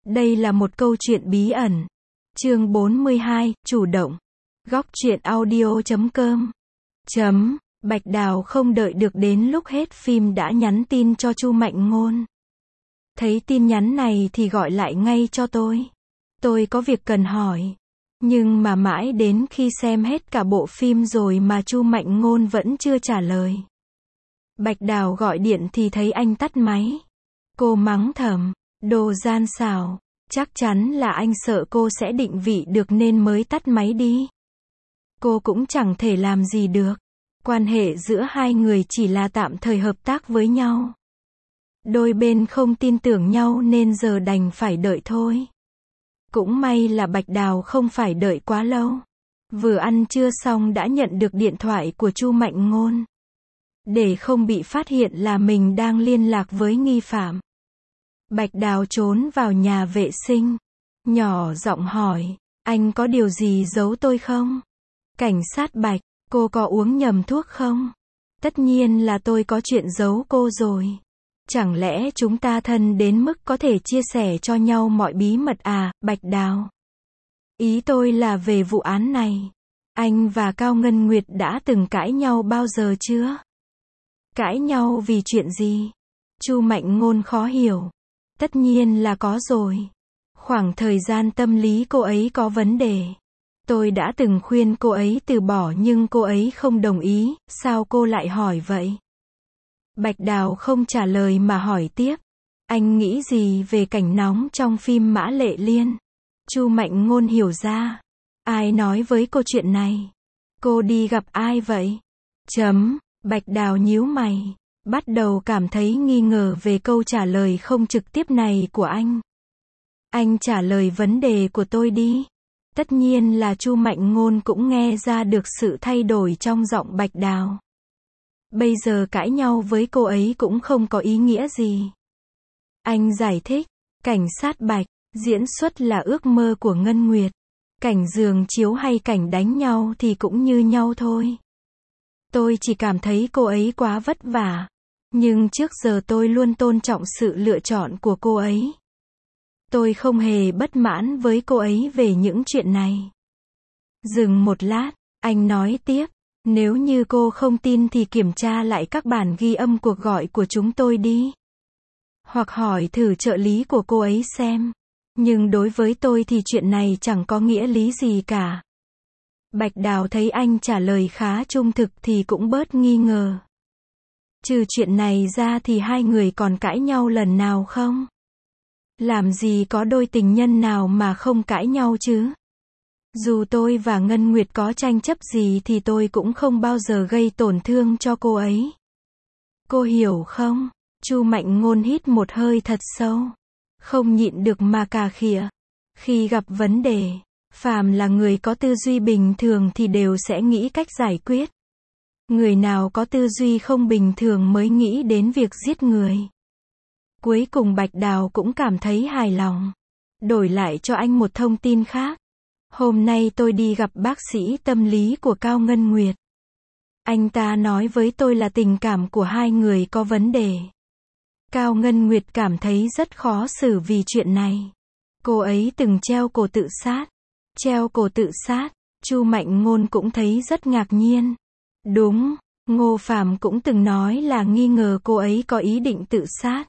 Đây là một câu chuyện bí ẩn. Chương 42, chủ động. Góc truyện audio.com. Bạch Đào không đợi được đến lúc hết phim đã nhắn tin cho Chu Mạnh Ngôn. Thấy tin nhắn này thì gọi lại ngay cho tôi. Tôi có việc cần hỏi. Nhưng mà mãi đến khi xem hết cả bộ phim rồi mà Chu Mạnh Ngôn vẫn chưa trả lời. Bạch Đào gọi điện thì thấy anh tắt máy. Cô mắng thầm, đồ gian xảo, chắc chắn là anh sợ cô sẽ định vị được nên mới tắt máy đi. Cô cũng chẳng thể làm gì được. Quan hệ giữa hai người chỉ là tạm thời hợp tác với nhau. Đôi bên không tin tưởng nhau nên giờ đành phải đợi thôi. Cũng may là Bạch Đào không phải đợi quá lâu. Vừa ăn trưa xong đã nhận được điện thoại của Chu Mạnh Ngôn. Để không bị phát hiện là mình đang liên lạc với nghi phạm, Bạch Đào trốn vào nhà vệ sinh. Nhỏ giọng hỏi, anh có điều gì giấu tôi không? Cảnh sát Bạch, cô có uống nhầm thuốc không? Tất nhiên là tôi có chuyện giấu cô rồi. Chẳng lẽ chúng ta thân đến mức có thể chia sẻ cho nhau mọi bí mật à, Bạch Đào? Ý tôi là về vụ án này. Anh và Cao Ngân Nguyệt đã từng cãi nhau bao giờ chưa? Cãi nhau vì chuyện gì? Chu Mạnh Ngôn khó hiểu. Tất nhiên là có rồi. Khoảng thời gian tâm lý cô ấy có vấn đề. Tôi đã từng khuyên cô ấy từ bỏ nhưng cô ấy không đồng ý, sao cô lại hỏi vậy? Bạch Đào không trả lời mà hỏi tiếp. Anh nghĩ gì về cảnh nóng trong phim Mã Lệ Liên? Chu Mạnh Ngôn hiểu ra. Ai nói với cô chuyện này? Cô đi gặp ai vậy? Bạch Đào nhíu mày. Bắt đầu cảm thấy nghi ngờ về câu trả lời không trực tiếp này của anh. Anh trả lời vấn đề của tôi đi. Tất nhiên là Chu Mạnh Ngôn cũng nghe ra được sự thay đổi trong giọng Bạch Đào. Bây giờ cãi nhau với cô ấy cũng không có ý nghĩa gì. Anh giải thích, cảnh sát Bạch, diễn xuất là ước mơ của Ngân Nguyệt. Cảnh giường chiếu hay cảnh đánh nhau thì cũng như nhau thôi. Tôi chỉ cảm thấy cô ấy quá vất vả. Nhưng trước giờ tôi luôn tôn trọng sự lựa chọn của cô ấy. Tôi không hề bất mãn với cô ấy về những chuyện này. Dừng một lát, anh nói tiếp. Nếu như cô không tin thì kiểm tra lại các bản ghi âm cuộc gọi của chúng tôi đi. Hoặc hỏi thử trợ lý của cô ấy xem. Nhưng đối với tôi thì chuyện này chẳng có nghĩa lý gì cả. Bạch Đào thấy anh trả lời khá trung thực thì cũng bớt nghi ngờ. Trừ chuyện này ra thì hai người còn cãi nhau lần nào không? Làm gì có đôi tình nhân nào mà không cãi nhau chứ? Dù tôi và Ngân Nguyệt có tranh chấp gì thì tôi cũng không bao giờ gây tổn thương cho cô ấy. Cô hiểu không? Chu Mạnh Ngôn hít một hơi thật sâu. Không nhịn được mà cà khịa. Khi gặp vấn đề, phàm là người có tư duy bình thường thì đều sẽ nghĩ cách giải quyết. Người nào có tư duy không bình thường mới nghĩ đến việc giết người. Cuối cùng Bạch Đào cũng cảm thấy hài lòng. Đổi lại cho anh một thông tin khác. Hôm nay tôi đi gặp bác sĩ tâm lý của Cao Ngân Nguyệt. Anh ta nói với tôi là tình cảm của hai người có vấn đề. Cao Ngân Nguyệt cảm thấy rất khó xử vì chuyện này. Cô ấy từng treo cổ tự sát. Treo cổ tự sát? Chu Mạnh Ngôn cũng thấy rất ngạc nhiên. Đúng, Ngô Phàm cũng từng nói là nghi ngờ cô ấy có ý định tự sát.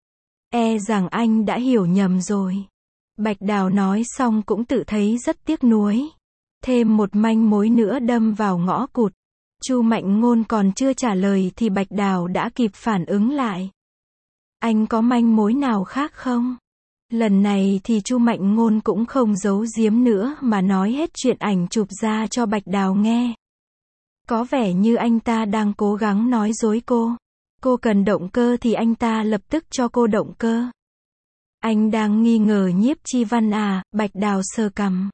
E rằng anh đã hiểu nhầm rồi. Bạch Đào nói xong cũng tự thấy rất tiếc nuối. Thêm một manh mối nữa đâm vào ngõ cụt. Chu Mạnh Ngôn còn chưa trả lời thì Bạch Đào đã kịp phản ứng lại. Anh có manh mối nào khác không? Lần này thì Chu Mạnh Ngôn cũng không giấu giếm nữa mà nói hết chuyện ảnh chụp ra cho Bạch Đào nghe. Có vẻ như anh ta đang cố gắng nói dối cô. Cô cần động cơ thì anh ta lập tức cho cô động cơ. Anh đang nghi ngờ Nhiếp Chi Văn à? Bạch Đào sờ cằm.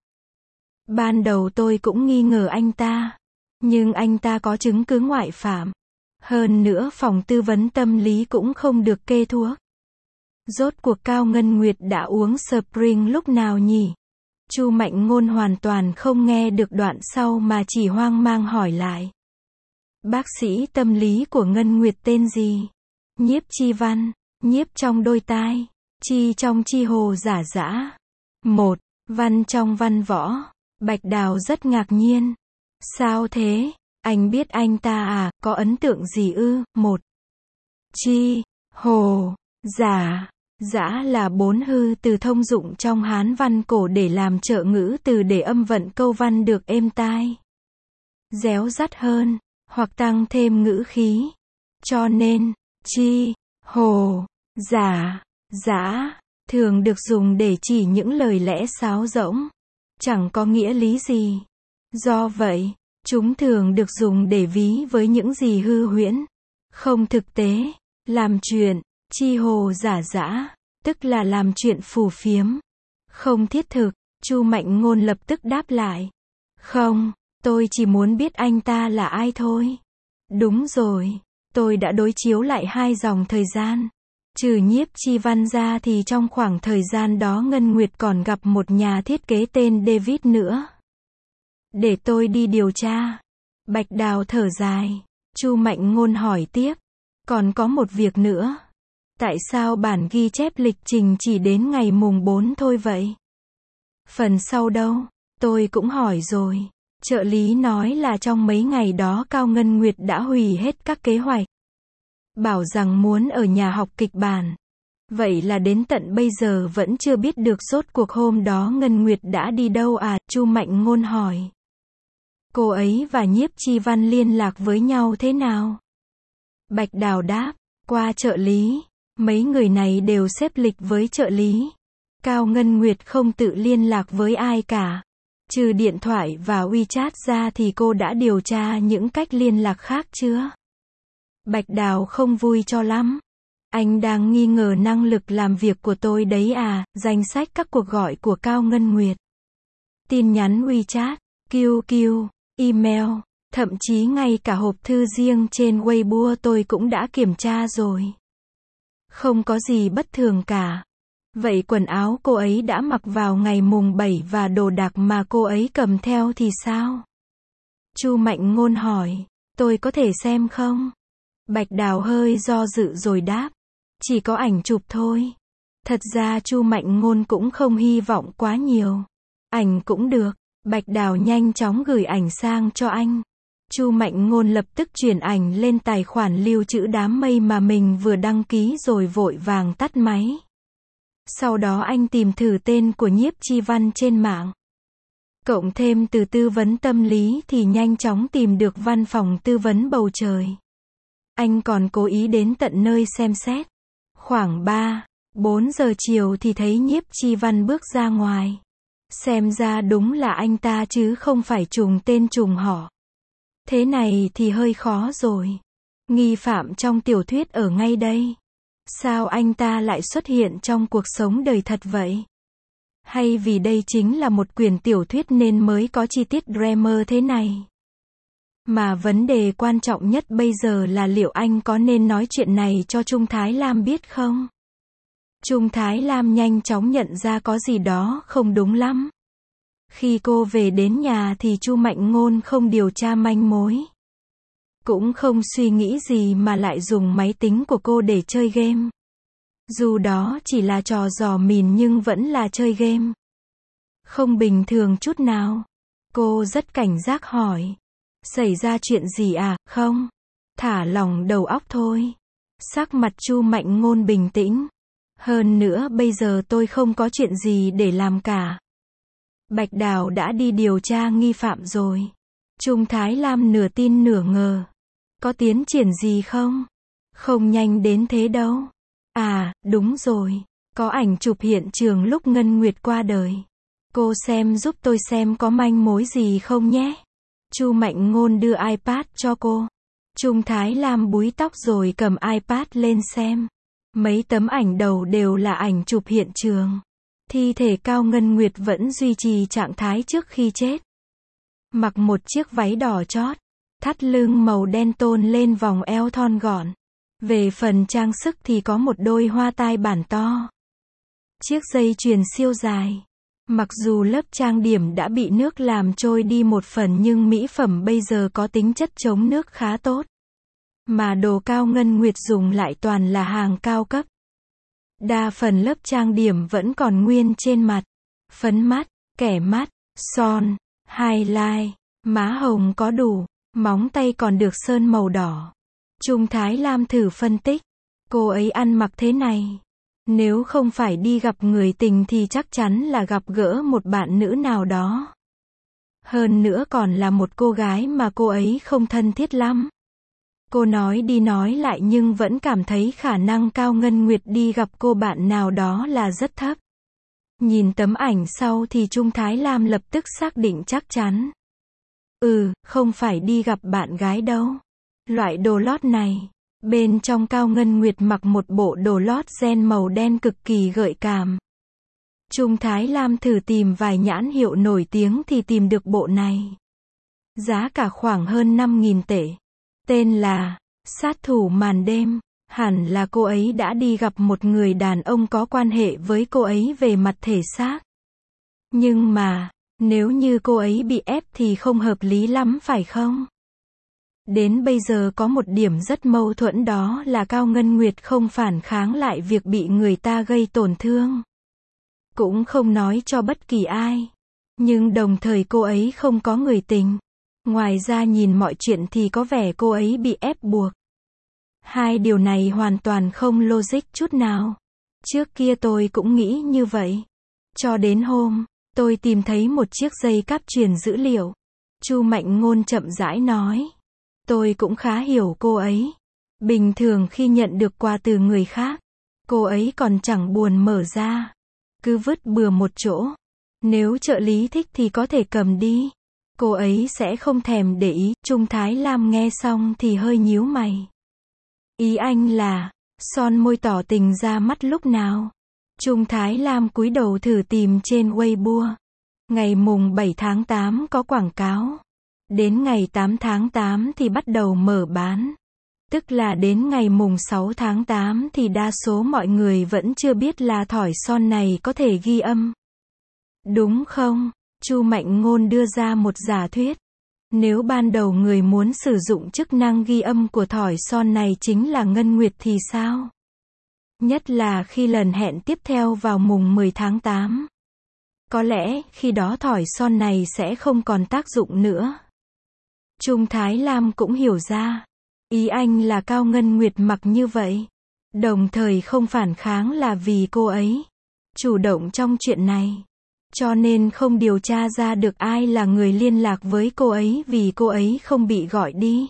Ban đầu tôi cũng nghi ngờ anh ta. Nhưng anh ta có chứng cứ ngoại phạm. Hơn nữa phòng tư vấn tâm lý cũng không được kê thuốc. Rốt cuộc Cao Ngân Nguyệt đã uống Spring lúc nào nhỉ? Chu Mạnh Ngôn hoàn toàn không nghe được đoạn sau mà chỉ hoang mang hỏi lại. Bác sĩ tâm lý của Ngân Nguyệt tên gì? Nhiếp Chi Văn. Nhiếp trong đôi tai. Chi trong chi hồ giả dã. 1. Văn trong văn võ. Bạch Đào rất ngạc nhiên. Sao thế? Anh biết anh ta à, có ấn tượng gì ư? 1. Chi, hồ, giả. Dã là 4 hư từ thông dụng trong Hán văn cổ để làm trợ ngữ từ để âm vận câu văn được êm tai, réo rắt hơn, hoặc tăng thêm ngữ khí. Cho nên, chi, hồ, giả, dã thường được dùng để chỉ những lời lẽ sáo rỗng, chẳng có nghĩa lý gì. Do vậy, chúng thường được dùng để ví với những gì hư huyễn, không thực tế. Làm chuyện, chi hồ giả dã, tức là làm chuyện phù phiếm, không thiết thực. Chu Mạnh Ngôn lập tức đáp lại. Không, tôi chỉ muốn biết anh ta là ai thôi. Đúng rồi, tôi đã đối chiếu lại 2 dòng thời gian. Trừ Nhiếp Chi Văn ra thì trong khoảng thời gian đó Ngân Nguyệt còn gặp một nhà thiết kế tên David nữa. Để tôi đi điều tra. Bạch Đào thở dài. Chu Mạnh Ngôn hỏi tiếp. Còn có một việc nữa. Tại sao bản ghi chép lịch trình chỉ đến ngày mùng 4 thôi vậy? Phần sau đâu? Tôi cũng hỏi rồi. Trợ lý nói là trong mấy ngày đó Cao Ngân Nguyệt đã hủy hết các kế hoạch. Bảo rằng muốn ở nhà học kịch bản. Vậy là đến tận bây giờ vẫn chưa biết được rốt cuộc hôm đó Ngân Nguyệt đã đi đâu à? Chu Mạnh Ngôn hỏi. Cô ấy và Nhiếp Chi Văn liên lạc với nhau thế nào? Bạch Đào đáp. Qua trợ lý. Mấy người này đều xếp lịch với trợ lý. Cao Ngân Nguyệt không tự liên lạc với ai cả. Trừ điện thoại và WeChat ra thì cô đã điều tra những cách liên lạc khác chưa? Bạch Đào không vui cho lắm. Anh đang nghi ngờ năng lực làm việc của tôi đấy à? Danh sách các cuộc gọi của Cao Ngân Nguyệt, tin nhắn WeChat, QQ, email, thậm chí ngay cả hộp thư riêng trên Weibo tôi cũng đã kiểm tra rồi. Không có gì bất thường cả. Vậy quần áo cô ấy đã mặc vào ngày mùng 7 và đồ đạc mà cô ấy cầm theo thì sao? Chu Mạnh Ngôn hỏi. Tôi có thể xem không? Bạch Đào hơi do dự rồi đáp. Chỉ có ảnh chụp thôi. Thật ra Chu Mạnh Ngôn cũng không hy vọng quá nhiều. Ảnh cũng được. Bạch Đào nhanh chóng gửi ảnh sang cho anh. Chu Mạnh Ngôn lập tức chuyển ảnh lên tài khoản lưu trữ đám mây mà mình vừa đăng ký rồi vội vàng tắt máy. Sau đó anh tìm thử tên của Nhiếp Chi Văn trên mạng. Cộng thêm từ tư vấn tâm lý thì nhanh chóng tìm được văn phòng tư vấn bầu trời. Anh còn cố ý đến tận nơi xem xét. Khoảng 3-4 giờ chiều thì thấy Nhiếp Chi Văn bước ra ngoài. Xem ra đúng là anh ta chứ không phải trùng tên trùng họ. Thế này thì hơi khó rồi. Nghi phạm trong tiểu thuyết ở ngay đây. Sao anh ta lại xuất hiện trong cuộc sống đời thật vậy? Hay vì đây chính là một quyển tiểu thuyết nên mới có chi tiết drama thế này? Mà vấn đề quan trọng nhất bây giờ là liệu anh có nên nói chuyện này cho Trung Thái Lam biết không? Trung Thái Lam nhanh chóng nhận ra có gì đó không đúng lắm. Khi cô về đến nhà thì Chu Mạnh Ngôn không điều tra manh mối. Cũng không suy nghĩ gì mà lại dùng máy tính của cô để chơi game. Dù đó chỉ là trò dò mìn nhưng vẫn là chơi game. Không bình thường chút nào. Cô rất cảnh giác hỏi. Xảy ra chuyện gì à? Không. Thả lỏng đầu óc thôi. Sắc mặt Chu Mạnh Ngôn bình tĩnh. Hơn nữa bây giờ tôi không có chuyện gì để làm cả. Bạch Đào đã đi điều tra nghi phạm rồi. Trung Thái Lam nửa tin nửa ngờ. Có tiến triển gì không? Không nhanh đến thế đâu. À, đúng rồi. Có ảnh chụp hiện trường lúc Ngân Nguyệt qua đời. Cô xem giúp tôi xem có manh mối gì không nhé. Chu Mạnh Ngôn đưa iPad cho cô. Trung Thái Lam búi tóc rồi cầm iPad lên xem. Mấy tấm ảnh đầu đều là ảnh chụp hiện trường. Thi thể Cao Ngân Nguyệt vẫn duy trì trạng thái trước khi chết. Mặc một chiếc váy đỏ chót, thắt lưng màu đen tôn lên vòng eo thon gọn. Về phần trang sức thì có một đôi hoa tai bản to. Chiếc dây chuyền siêu dài. Mặc dù lớp trang điểm đã bị nước làm trôi đi một phần nhưng mỹ phẩm bây giờ có tính chất chống nước khá tốt. Mà đồ Cao Ngân Nguyệt dùng lại toàn là hàng cao cấp. Đa phần lớp trang điểm vẫn còn nguyên trên mặt. Phấn mắt, kẻ mắt, son, highlight, má hồng có đủ, móng tay còn được sơn màu đỏ. Trung Thái Lam thử phân tích. Cô ấy ăn mặc thế này, nếu không phải đi gặp người tình thì chắc chắn là gặp gỡ một bạn nữ nào đó. Hơn nữa còn là một cô gái mà cô ấy không thân thiết lắm. Cô nói đi nói lại nhưng vẫn cảm thấy khả năng Cao Ngân Nguyệt đi gặp cô bạn nào đó là rất thấp. Nhìn tấm ảnh sau thì Trung Thái Lam lập tức xác định chắc chắn. Không phải đi gặp bạn gái đâu. Loại đồ lót này, bên trong Cao Ngân Nguyệt mặc một bộ đồ lót ren màu đen cực kỳ gợi cảm. Trung Thái Lam thử tìm vài nhãn hiệu nổi tiếng thì tìm được bộ này. Giá cả khoảng hơn 5.000 tệ. Tên là Sát thủ màn đêm. Hẳn là cô ấy đã đi gặp một người đàn ông có quan hệ với cô ấy về mặt thể xác. Nhưng mà, nếu như cô ấy bị ép thì không hợp lý lắm phải không? Đến bây giờ có một điểm rất mâu thuẫn, đó là Cao Ngân Nguyệt không phản kháng lại việc bị người ta gây tổn thương. Cũng không nói cho bất kỳ ai. Nhưng đồng thời cô ấy không có người tình. Ngoài ra nhìn mọi chuyện thì có vẻ cô ấy bị ép buộc. Hai điều này hoàn toàn không logic chút nào. Trước kia tôi cũng nghĩ như vậy. Cho đến hôm, tôi tìm thấy một chiếc dây cáp truyền dữ liệu. Chu Mạnh Ngôn chậm rãi nói. Tôi cũng khá hiểu cô ấy. Bình thường khi nhận được quà từ người khác, cô ấy còn chẳng buồn mở ra. Cứ vứt bừa một chỗ. Nếu trợ lý thích thì có thể cầm đi. Cô ấy sẽ không thèm để ý. Trung Thái Lam nghe xong thì hơi nhíu mày. Ý anh là, son môi tỏ tình ra mắt lúc nào? Trung Thái Lam cúi đầu thử tìm trên Weibo. Ngày mùng 7 tháng 8 có quảng cáo. Đến ngày 8 tháng 8 thì bắt đầu mở bán. Tức là đến ngày mùng 6 tháng 8 thì đa số mọi người vẫn chưa biết là thỏi son này có thể ghi âm. Đúng không? Chu Mạnh Ngôn đưa ra một giả thuyết. Nếu ban đầu người muốn sử dụng chức năng ghi âm của thỏi son này chính là Ngân Nguyệt thì sao? Nhất là khi lần hẹn tiếp theo vào mùng 10 tháng 8. Có lẽ, khi đó thỏi son này sẽ không còn tác dụng nữa. Trung Thái Lam cũng hiểu ra. Ý anh là Cao Ngân Nguyệt mặc như vậy. Đồng thời không phản kháng là vì cô ấy chủ động trong chuyện này. Cho nên không điều tra ra được ai là người liên lạc với cô ấy vì cô ấy không bị gọi đi.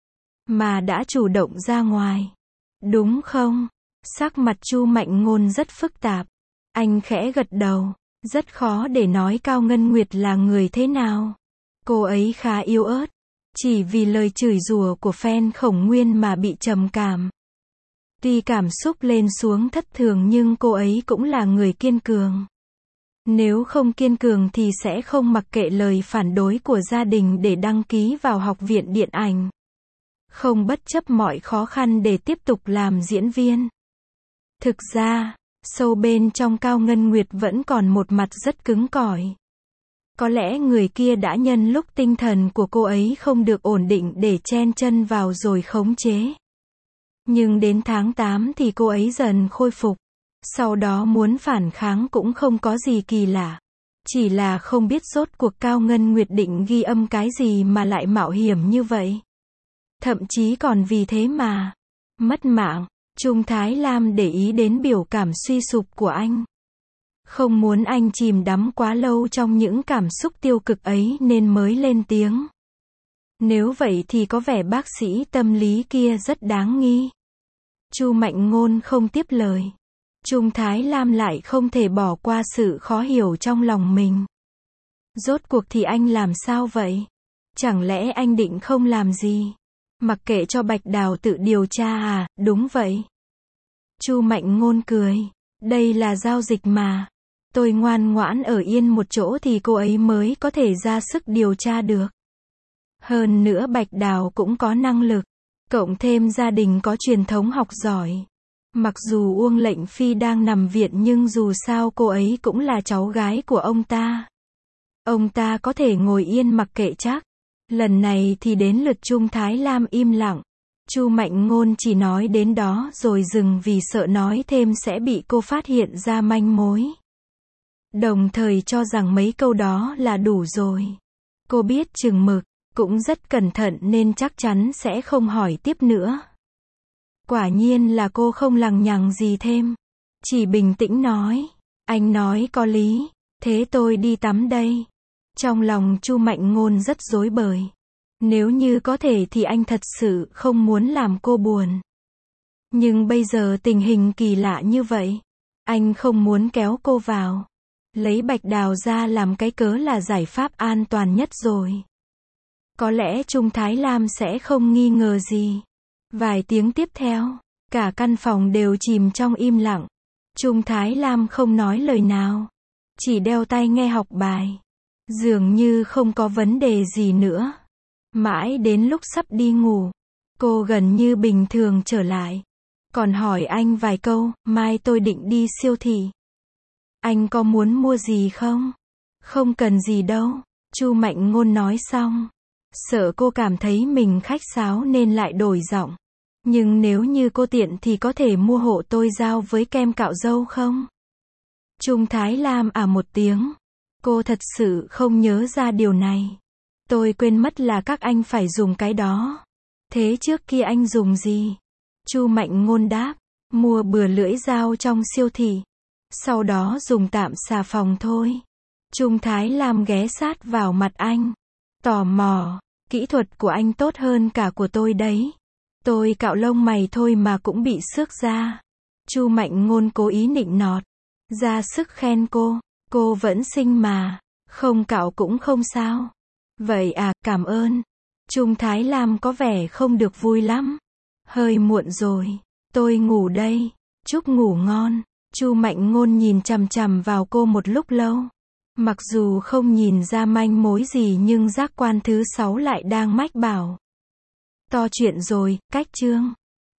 Mà đã chủ động ra ngoài. Đúng không? Sắc mặt Chu Mạnh Ngôn rất phức tạp. Anh khẽ gật đầu. Rất khó để nói Cao Ngân Nguyệt là người thế nào. Cô ấy khá yếu ớt. Chỉ vì lời chửi rủa của fan Khổng Nguyên mà bị trầm cảm. Tuy cảm xúc lên xuống thất thường nhưng cô ấy cũng là người kiên cường. Nếu không kiên cường thì sẽ không mặc kệ lời phản đối của gia đình để đăng ký vào học viện điện ảnh. Không bất chấp mọi khó khăn để tiếp tục làm diễn viên. Thực ra, sâu bên trong Cao Ngân Nguyệt vẫn còn một mặt rất cứng cỏi. Có lẽ người kia đã nhân lúc tinh thần của cô ấy không được ổn định để chen chân vào rồi khống chế. Nhưng đến tháng 8 thì cô ấy dần khôi phục. Sau đó muốn phản kháng cũng không có gì kỳ lạ. Chỉ là không biết rốt cuộc Cao Ngân Nguyệt định ghi âm cái gì mà lại mạo hiểm như vậy. Thậm chí còn vì thế mà mất mạng. Trung Thái Lam để ý đến biểu cảm suy sụp của anh. Không muốn anh chìm đắm quá lâu trong những cảm xúc tiêu cực ấy nên mới lên tiếng. Nếu vậy thì có vẻ bác sĩ tâm lý kia rất đáng nghi. Chu Mạnh Ngôn không tiếp lời. Trung Thái Lam lại không thể bỏ qua sự khó hiểu trong lòng mình. Rốt cuộc thì anh làm sao vậy? Chẳng lẽ anh định không làm gì? Mặc kệ cho Bạch Đào tự điều tra à? Đúng vậy. Chu Mạnh Ngôn cười. Đây là giao dịch mà. Tôi ngoan ngoãn ở yên một chỗ thì cô ấy mới có thể ra sức điều tra được. Hơn nữa Bạch Đào cũng có năng lực. Cộng thêm gia đình có truyền thống học giỏi. Mặc dù Uông Lệnh Phi đang nằm viện nhưng dù sao cô ấy cũng là cháu gái của ông ta. Ông ta có thể ngồi yên mặc kệ chắc. Lần này thì đến lượt Trung Thái Lam im lặng. Chu Mạnh Ngôn chỉ nói đến đó rồi dừng vì sợ nói thêm sẽ bị cô phát hiện ra manh mối. Đồng thời cho rằng mấy câu đó là đủ rồi. Cô biết chừng mực, cũng rất cẩn thận nên chắc chắn sẽ không hỏi tiếp nữa. Quả nhiên là cô không lằng nhằng gì thêm. Chỉ bình tĩnh nói. Anh nói có lý, thế tôi đi tắm đây. Trong lòng Chu Mạnh Ngôn rất rối bời. Nếu như có thể thì anh thật sự không muốn làm cô buồn. Nhưng bây giờ tình hình kỳ lạ như vậy. Anh không muốn kéo cô vào. Lấy Bạch Đào ra làm cái cớ là giải pháp an toàn nhất rồi. Có lẽ Trung Thái Lam sẽ không nghi ngờ gì. Vài tiếng tiếp theo, cả căn phòng đều chìm trong im lặng. Trung Thái Lam không nói lời nào. Chỉ đeo tai nghe học bài. Dường như không có vấn đề gì nữa. Mãi đến lúc sắp đi ngủ, cô gần như bình thường trở lại. Còn hỏi anh vài câu, mai tôi định đi siêu thị. Anh có muốn mua gì không? Không cần gì đâu. Chu Mạnh Ngôn nói xong. Sợ cô cảm thấy mình khách sáo nên lại đổi giọng. Nhưng nếu như cô tiện thì có thể mua hộ tôi dao với kem cạo râu không? Trung Thái Lam một tiếng. Cô thật sự không nhớ ra điều này. Tôi quên mất là các anh phải dùng cái đó. Thế trước kia anh dùng gì? Chu Mạnh Ngôn đáp. Mua bừa lưỡi dao trong siêu thị. Sau đó dùng tạm xà phòng thôi. Trung Thái Lam ghé sát vào mặt anh. Tò mò. Kỹ thuật của anh tốt hơn cả của tôi đấy. Tôi cạo lông mày thôi mà cũng bị xước da. Chu Mạnh Ngôn cố ý nịnh nọt. Ra sức khen cô. Cô vẫn xinh mà. Không cạo cũng không sao. Vậy cảm ơn. Trung Thái Lam có vẻ không được vui lắm. Hơi muộn rồi. Tôi ngủ đây. Chúc ngủ ngon. Chu Mạnh Ngôn nhìn chằm chằm vào cô một lúc lâu. Mặc dù không nhìn ra manh mối gì nhưng giác quan thứ 6 lại đang mách bảo. To chuyện rồi, cách chương.